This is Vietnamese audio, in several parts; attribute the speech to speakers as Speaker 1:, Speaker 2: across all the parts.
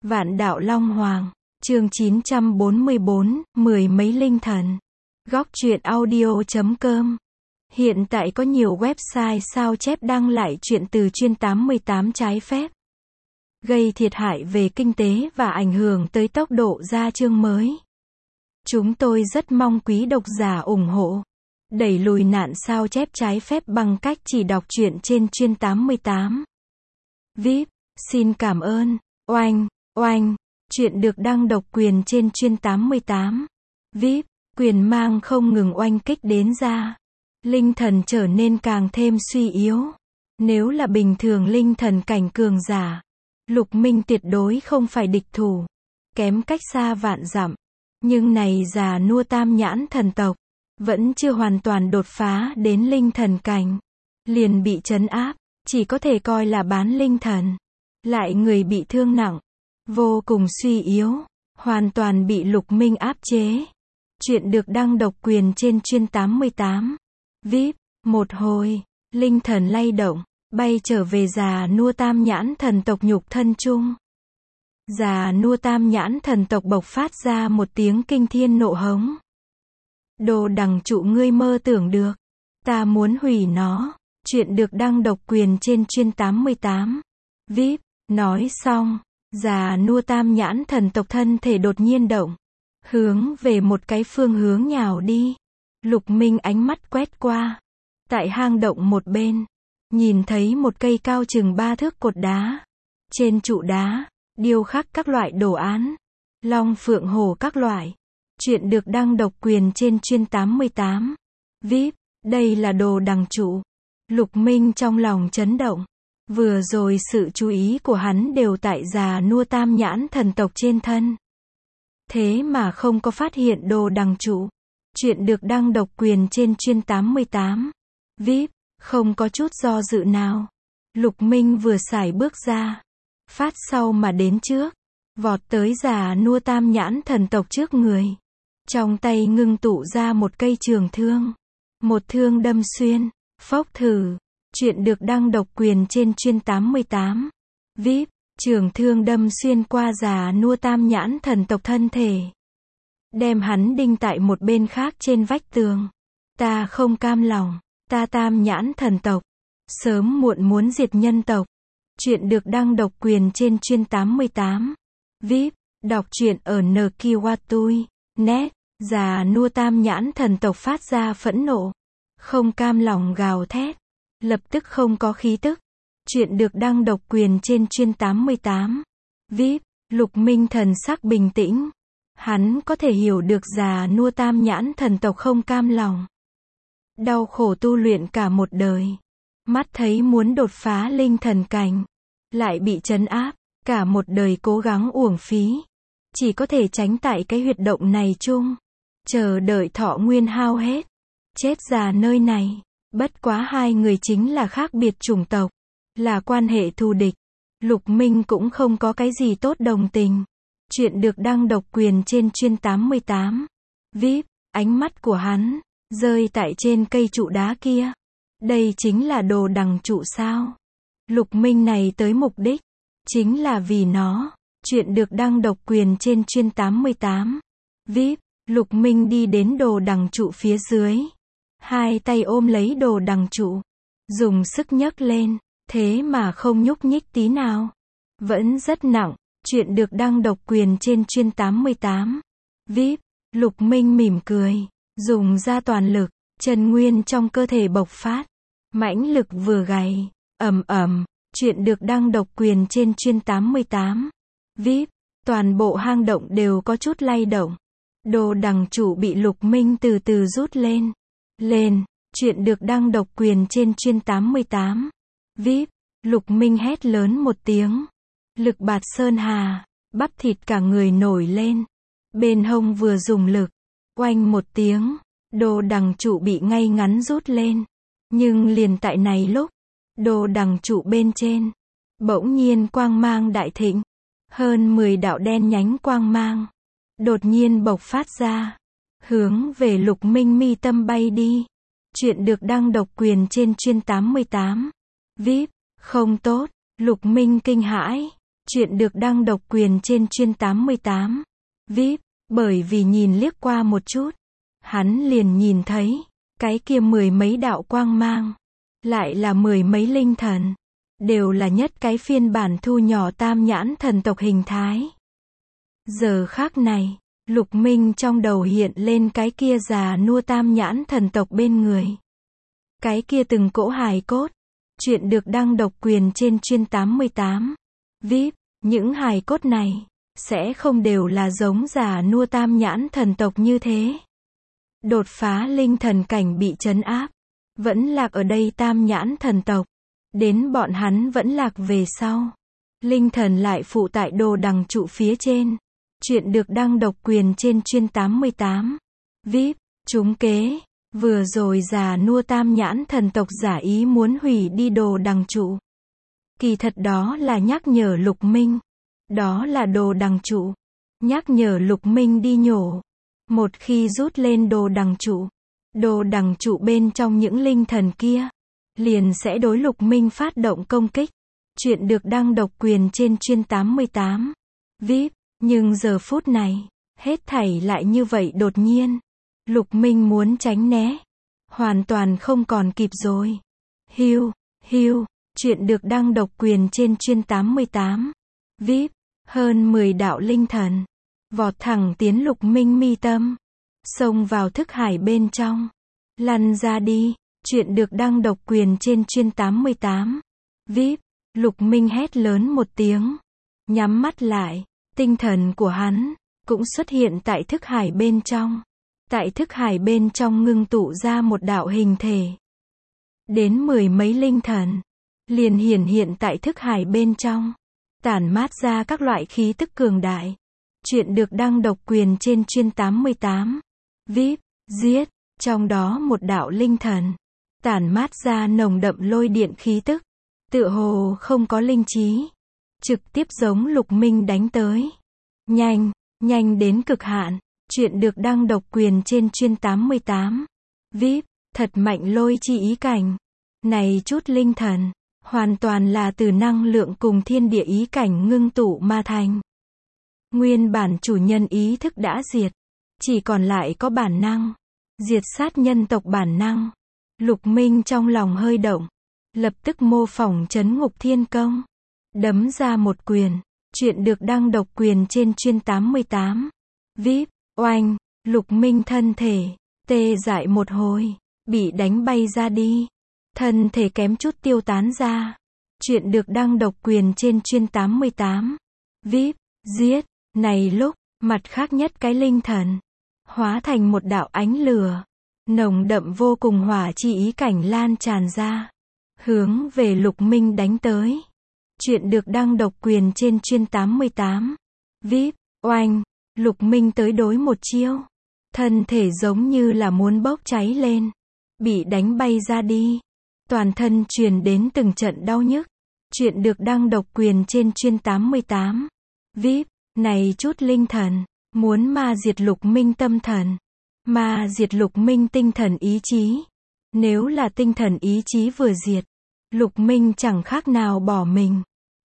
Speaker 1: Vạn đạo Long Hoàng, chương 944, mười mấy linh thần. Góc truyện audio.com. Hiện tại có nhiều website sao chép đăng lại truyện từ chuyên 88 trái phép, gây thiệt hại về kinh tế và ảnh hưởng tới tốc độ ra chương mới. Chúng tôi rất mong quý độc giả ủng hộ, đẩy lùi nạn sao chép trái phép bằng cách chỉ đọc truyện trên chuyên 88. VIP, xin cảm ơn. Oanh, oanh, truyện được đăng độc quyền trên chuyên 88. VIP, quyền mang không ngừng oanh kích đến ra. Linh thần trở nên càng thêm suy yếu. Nếu là bình thường linh thần cảnh cường giả, Lục Minh tuyệt đối không phải địch thủ, kém cách xa vạn dặm. Nhưng này già nua tam nhãn thần tộc, vẫn chưa hoàn toàn đột phá đến linh thần cảnh, liền bị trấn áp, chỉ có thể coi là bán linh thần. Lại người bị thương nặng, vô cùng suy yếu, hoàn toàn bị Lục Minh áp chế. Chuyện được đăng độc quyền trên chuyên 88. VIP, một hồi, linh thần lay động, bay trở về già nua tam nhãn thần tộc nhục thân chung. Già nua tam nhãn thần tộc bộc phát ra một tiếng kinh thiên nộ hống. Đồ đằng trụ ngươi mơ tưởng được, ta muốn hủy nó. Chuyện được đăng độc quyền trên chuyên 88. VIP, nói xong, già nua tam nhãn thần tộc thân thể đột nhiên động, hướng về một cái phương hướng nhào đi. Lục Minh ánh mắt quét qua, tại hang động một bên, nhìn thấy một cây cao chừng 3 thước cột đá. Trên trụ đá, điêu khắc các loại đồ án, long phượng hổ các loại. Chuyện được đăng độc quyền trên chuyên 88. VIP, đây là đồ đằng trụ. Lục Minh trong lòng chấn động. Vừa rồi sự chú ý của hắn đều tại già nua tam nhãn thần tộc trên thân, thế mà không có phát hiện đồ đằng trụ. Chuyện được đăng độc quyền trên chuyên 88. VIP, không có chút do dự nào. Lục Minh vừa sải bước ra, phát sau mà đến trước, vọt tới già nua tam nhãn thần tộc trước người. Trong tay ngưng tụ ra một cây trường thương. Một thương đâm xuyên, phốc thử. Chuyện được đăng độc quyền trên chuyên 88. VIP, trường thương đâm xuyên qua già nua tam nhãn thần tộc thân thể, đem hắn đinh tại một bên khác trên vách tường. Ta không cam lòng, ta tam nhãn thần tộc, sớm muộn muốn diệt nhân tộc. Chuyện được đăng độc quyền trên chuyên 88. VIP, đọc truyện ở nqwatui.net. Già nua tam nhãn thần tộc phát ra phẫn nộ, không cam lòng gào thét, lập tức không có khí tức. Chuyện được đăng độc quyền trên chuyên 88. VIP, Lục Minh thần sắc bình tĩnh. Hắn có thể hiểu được già nua tam nhãn thần tộc không cam lòng, đau khổ tu luyện cả một đời, mắt thấy muốn đột phá linh thần cảnh, lại bị trấn áp, cả một đời cố gắng uổng phí, chỉ có thể tránh tại cái huyệt động này chung, chờ đợi thọ nguyên hao hết, chết già nơi này. Bất quá hai người chính là khác biệt chủng tộc, là quan hệ thù địch. Lục Minh cũng không có cái gì tốt đồng tình. Chuyện được đăng độc quyền trên chuyên 88. VIP, ánh mắt của hắn rơi tại trên cây trụ đá kia. Đây chính là đồ đằng trụ sao? Lục Minh này tới mục đích chính là vì nó. Chuyện được đăng độc quyền trên chuyên 88. VIP, Lục Minh đi đến đồ đằng trụ phía dưới, hai tay ôm lấy đồ đằng trụ, dùng sức nhấc lên, thế mà không nhúc nhích tí nào, vẫn rất nặng. Chuyện được đăng độc quyền trên chuyên 88. VIP, Lục Minh mỉm cười, dùng ra toàn lực, chân nguyên trong cơ thể bộc phát, mãnh lực vừa gầy, ầm ầm. Chuyện được đăng độc quyền trên chuyên 88. VIP, toàn bộ hang động đều có chút lay động. Đồ đằng trụ bị Lục Minh từ từ rút lên. Chuyện được đăng độc quyền trên chuyên 88. VIP, Lục Minh hét lớn một tiếng. Lực bạt sơn hà, bắp thịt cả người nổi lên. Bên hông vừa dùng lực, oanh một tiếng, đồ đằng trụ bị ngay ngắn rút lên. Nhưng liền tại này lúc, đồ đằng trụ bên trên, bỗng nhiên quang mang đại thịnh. Hơn 10 đạo đen nhánh quang mang, đột nhiên bộc phát ra, hướng về Lục Minh mi tâm bay đi. Chuyện được đăng độc quyền trên chuyên 88. VIP, không tốt. Lục Minh kinh hãi, Chuyện được đăng độc quyền trên chuyên 88. VIP, bởi vì nhìn liếc qua một chút, hắn liền nhìn thấy, cái kia mười mấy đạo quang mang, lại là mười mấy linh thần, đều là nhất cái phiên bản thu nhỏ tam nhãn thần tộc hình thái. Giờ khắc này, Lục Minh trong đầu hiện lên cái kia già nua tam nhãn thần tộc bên người. Cái kia từng cỗ hài cốt. Chuyện được đăng độc quyền trên chuyên 88. VIP, những hài cốt này, sẽ không đều là giống già nua tam nhãn thần tộc như thế. Đột phá linh thần cảnh bị trấn áp. Vẫn lạc ở đây tam nhãn thần tộc. Đến bọn hắn vẫn lạc về sau. Linh thần lại phụ tại đồ đằng trụ phía trên. Chuyện được đăng độc quyền trên chuyên 88. VIP, trúng kế. Vừa rồi già nua tam nhãn thần tộc giả ý muốn hủy đi đồ đằng trụ. Kỳ thật đó là nhắc nhở Lục Minh. Đó là đồ đằng trụ. Nhắc nhở Lục Minh đi nhổ. Một khi rút lên đồ đằng trụ bên trong những linh thần kia, liền sẽ đối Lục Minh phát động công kích. Chuyện được đăng độc quyền trên chuyên 88. VIP, nhưng giờ phút này, hết thảy lại như vậy đột nhiên. Lục Minh muốn tránh né, hoàn toàn không còn kịp rồi. Hiu, chuyện được đăng độc quyền trên chuyên 88. VIP, hơn 10 đạo linh thần, vọt thẳng tiến Lục Minh mi tâm, xông vào thức hải bên trong. Lăn ra đi, chuyện được đăng độc quyền trên chuyên 88. VIP, Lục Minh hét lớn một tiếng, nhắm mắt lại, tinh thần của hắn cũng xuất hiện tại thức hải bên trong. Tại thức hải bên trong ngưng tụ ra một đạo hình thể. Đến mười mấy linh thần, liền hiển hiện tại thức hải bên trong, tản mát ra các loại khí tức cường đại. Chuyện được đăng độc quyền trên chuyên 88. VIP, giết, trong đó một đạo linh thần, tản mát ra nồng đậm lôi điện khí tức, tựa hồ không có linh trí, trực tiếp giống Lục Minh đánh tới. Nhanh đến cực hạn. Chuyện được đăng độc quyền trên chuyên 88. VIP, thật mạnh lôi chi ý cảnh. Này chút linh thần, hoàn toàn là từ năng lượng cùng thiên địa ý cảnh ngưng tụ mà thành. Nguyên bản chủ nhân ý thức đã diệt, chỉ còn lại có bản năng, diệt sát nhân tộc bản năng. Lục Minh trong lòng hơi động, lập tức mô phỏng trấn ngục thiên công, đấm ra một quyền. Chuyện được đăng độc quyền trên chuyên 88. VIP, oanh, Lục Minh thân thể tê dại một hồi, bị đánh bay ra đi, thân thể kém chút tiêu tán ra. Chuyện được đăng độc quyền trên chuyên 88. VIP, giết. Này lúc, mặt khác nhất cái linh thần hóa thành một đạo ánh lửa, nồng đậm vô cùng hỏa chi ý cảnh lan tràn ra, hướng về Lục Minh đánh tới. Chuyện được đăng độc quyền trên chuyên 88. VIP, oanh, Lục Minh tới đối một chiêu, thân thể giống như là muốn bốc cháy lên, bị đánh bay ra đi, toàn thân truyền đến từng trận đau nhức. Chuyện được đăng độc quyền trên chuyên 88. VIP, này chút linh thần muốn ma diệt Lục Minh tâm thần, ma diệt Lục Minh tinh thần ý chí. Nếu là tinh thần ý chí vừa diệt, Lục Minh chẳng khác nào bỏ mình.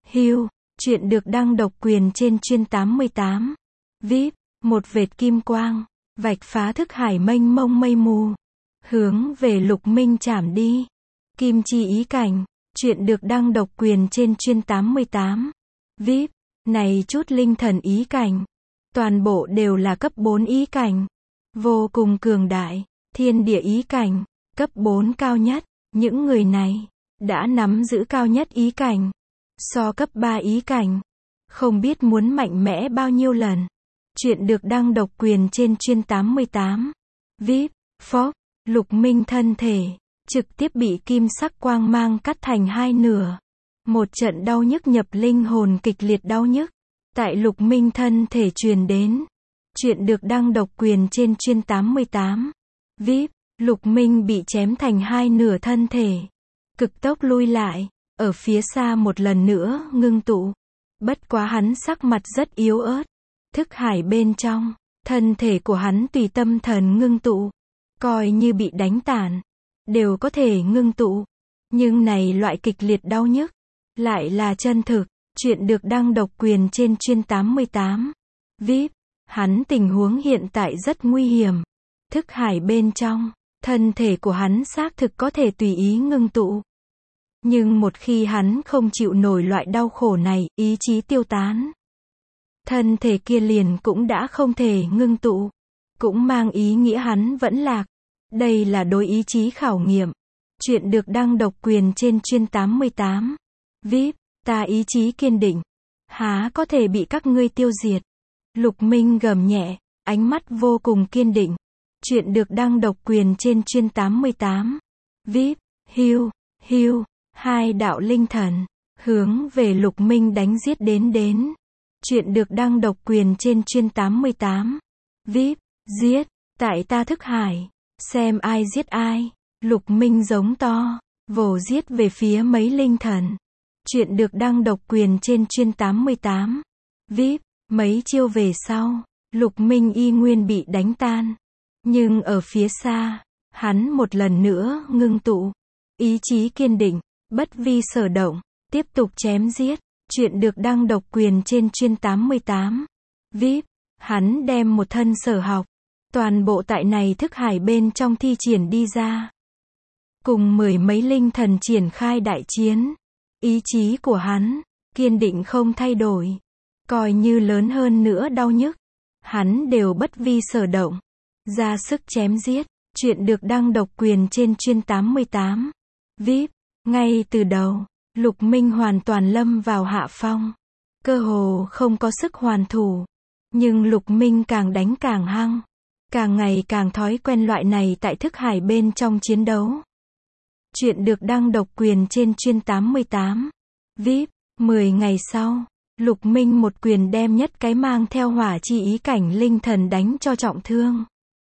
Speaker 1: Chuyện được đăng độc quyền trên chuyên 88. VIP, một vệt kim quang vạch phá thức hải mênh mông mây mù, hướng về Lục Minh chạm đi. Kim chi ý cảnh. Chuyện được đăng độc quyền trên chuyên 88. VIP, này chút linh thần ý cảnh, toàn bộ đều là cấp 4 ý cảnh, vô cùng cường đại. Thiên địa ý cảnh, cấp 4 cao nhất. Những người này đã nắm giữ cao nhất ý cảnh, so cấp 3 ý cảnh, không biết muốn mạnh mẽ bao nhiêu lần. Chuyện được đăng độc quyền trên chuyên 88. VIP, phốc, Lục Minh thân thể trực tiếp bị kim sắc quang mang cắt thành hai nửa. Một trận đau nhức nhập linh hồn, kịch liệt đau nhức tại Lục Minh thân thể truyền đến. Chuyện được đăng độc quyền trên chuyên 88. VIP, Lục Minh bị chém thành hai nửa thân thể, cực tốc lui lại, ở phía xa một lần nữa ngưng tụ. Bất quá hắn sắc mặt rất yếu ớt. Thức hải bên trong, thân thể của hắn tùy tâm thần ngưng tụ, coi như bị đánh tàn, đều có thể ngưng tụ. Nhưng này loại kịch liệt đau nhức, lại là chân thực. Chuyện được đăng độc quyền trên Chuyên 88. VIP. Hắn tình huống hiện tại rất nguy hiểm. Thức hải bên trong, thân thể của hắn xác thực có thể tùy ý ngưng tụ. Nhưng một khi hắn không chịu nổi loại đau khổ này, ý chí tiêu tán. Thân thể kia liền cũng đã không thể ngưng tụ. Cũng mang ý nghĩa hắn vẫn lạc. Đây là đối ý chí khảo nghiệm. Chuyện được đăng độc quyền trên Chuyên 88. VIP. Ta ý chí kiên định. Há có thể bị các ngươi tiêu diệt. Lục Minh gầm nhẹ, ánh mắt vô cùng kiên định. Chuyện được đăng độc quyền trên Chuyên 88. VIP. Hưu. Hai đạo linh thần hướng về Lục Minh đánh giết đến. Chuyện được đăng độc quyền trên Chuyên 88. VIP. Giết. Tại ta thức hải. Xem ai giết ai. Lục Minh giống to, vồ giết về phía mấy linh thần. Chuyện được đăng độc quyền trên Chuyên 88. VIP. Mấy chiêu về sau, Lục Minh y nguyên bị đánh tan. Nhưng ở phía xa, hắn một lần nữa ngưng tụ. Ý chí kiên định, bất vi sở động, tiếp tục chém giết. Chuyện được đăng độc quyền trên Chuyên 88. VIP. Hắn đem một thân sở học, toàn bộ tại này thức hải bên trong thi triển đi ra. Cùng mười mấy linh thần triển khai đại chiến. Ý chí của hắn, kiên định không thay đổi. Coi như lớn hơn nữa đau nhức, hắn đều bất vi sở động. Ra sức chém giết. Chuyện được đăng độc quyền trên Chuyên 88. VIP. Ngay từ đầu, Lục Minh hoàn toàn lâm vào hạ phong. Cơ hồ không có sức hoàn thủ. Nhưng Lục Minh càng đánh càng hăng. Càng ngày càng thói quen loại này tại thức hải bên trong chiến đấu. Chuyện được đăng độc quyền trên Chuyên 88. VIP. 10 ngày sau, Lục Minh một quyền đem nhất cái mang theo hỏa chi ý cảnh linh thần đánh cho trọng thương.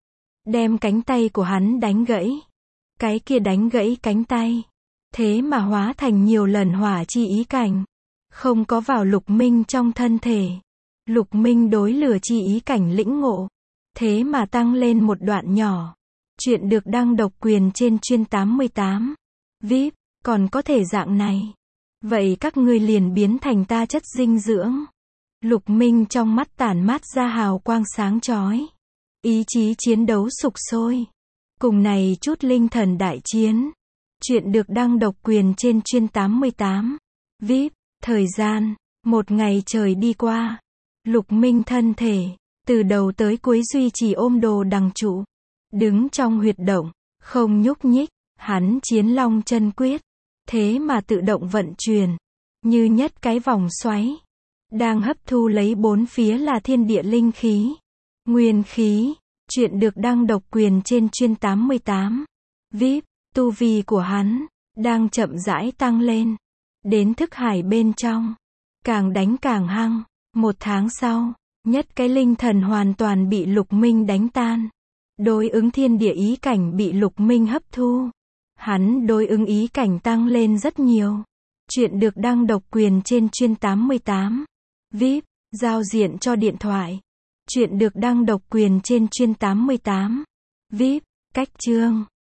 Speaker 1: Đem cánh tay của hắn đánh gãy. Cái kia đánh gãy cánh tay. Thế mà hóa thành nhiều lần hỏa chi ý cảnh. Không có vào Lục Minh trong thân thể. Lục Minh đối lửa chi ý cảnh lĩnh ngộ. Thế mà tăng lên một đoạn nhỏ. Chuyện được đăng độc quyền trên Chuyên 88. VIP. Còn có thể dạng này. Vậy các ngươi liền biến thành ta chất dinh dưỡng. Lục Minh trong mắt tản mát ra hào quang sáng chói. Ý chí chiến đấu sục sôi. Cùng này chút linh thần đại chiến. Chuyện được đăng độc quyền trên Chuyên 88. VIP. Thời gian, một ngày trời đi qua. Lục Minh thân thể, từ đầu tới cuối duy trì ôm đồ đằng trụ. Đứng trong huyệt động, không nhúc nhích. Hắn chiến long chân quyết. Thế mà tự động vận chuyển. Như nhất cái vòng xoáy. Đang hấp thu lấy bốn phía là thiên địa linh khí. Nguyên khí. Chuyện được đăng độc quyền trên Chuyên 88. VIP. Tu vi của hắn đang chậm rãi tăng lên. Đến thức hải bên trong. Càng đánh càng hăng. Một tháng sau, nhất cái linh thần hoàn toàn bị Lục Minh đánh tan. Đối ứng thiên địa ý cảnh bị Lục Minh hấp thu. Hắn đối ứng ý cảnh tăng lên rất nhiều. Chuyện được đăng độc quyền trên Chuyên 88. VIP. Giao diện cho điện thoại. Chuyện được đăng độc quyền trên Chuyên 88. VIP. Cách chương.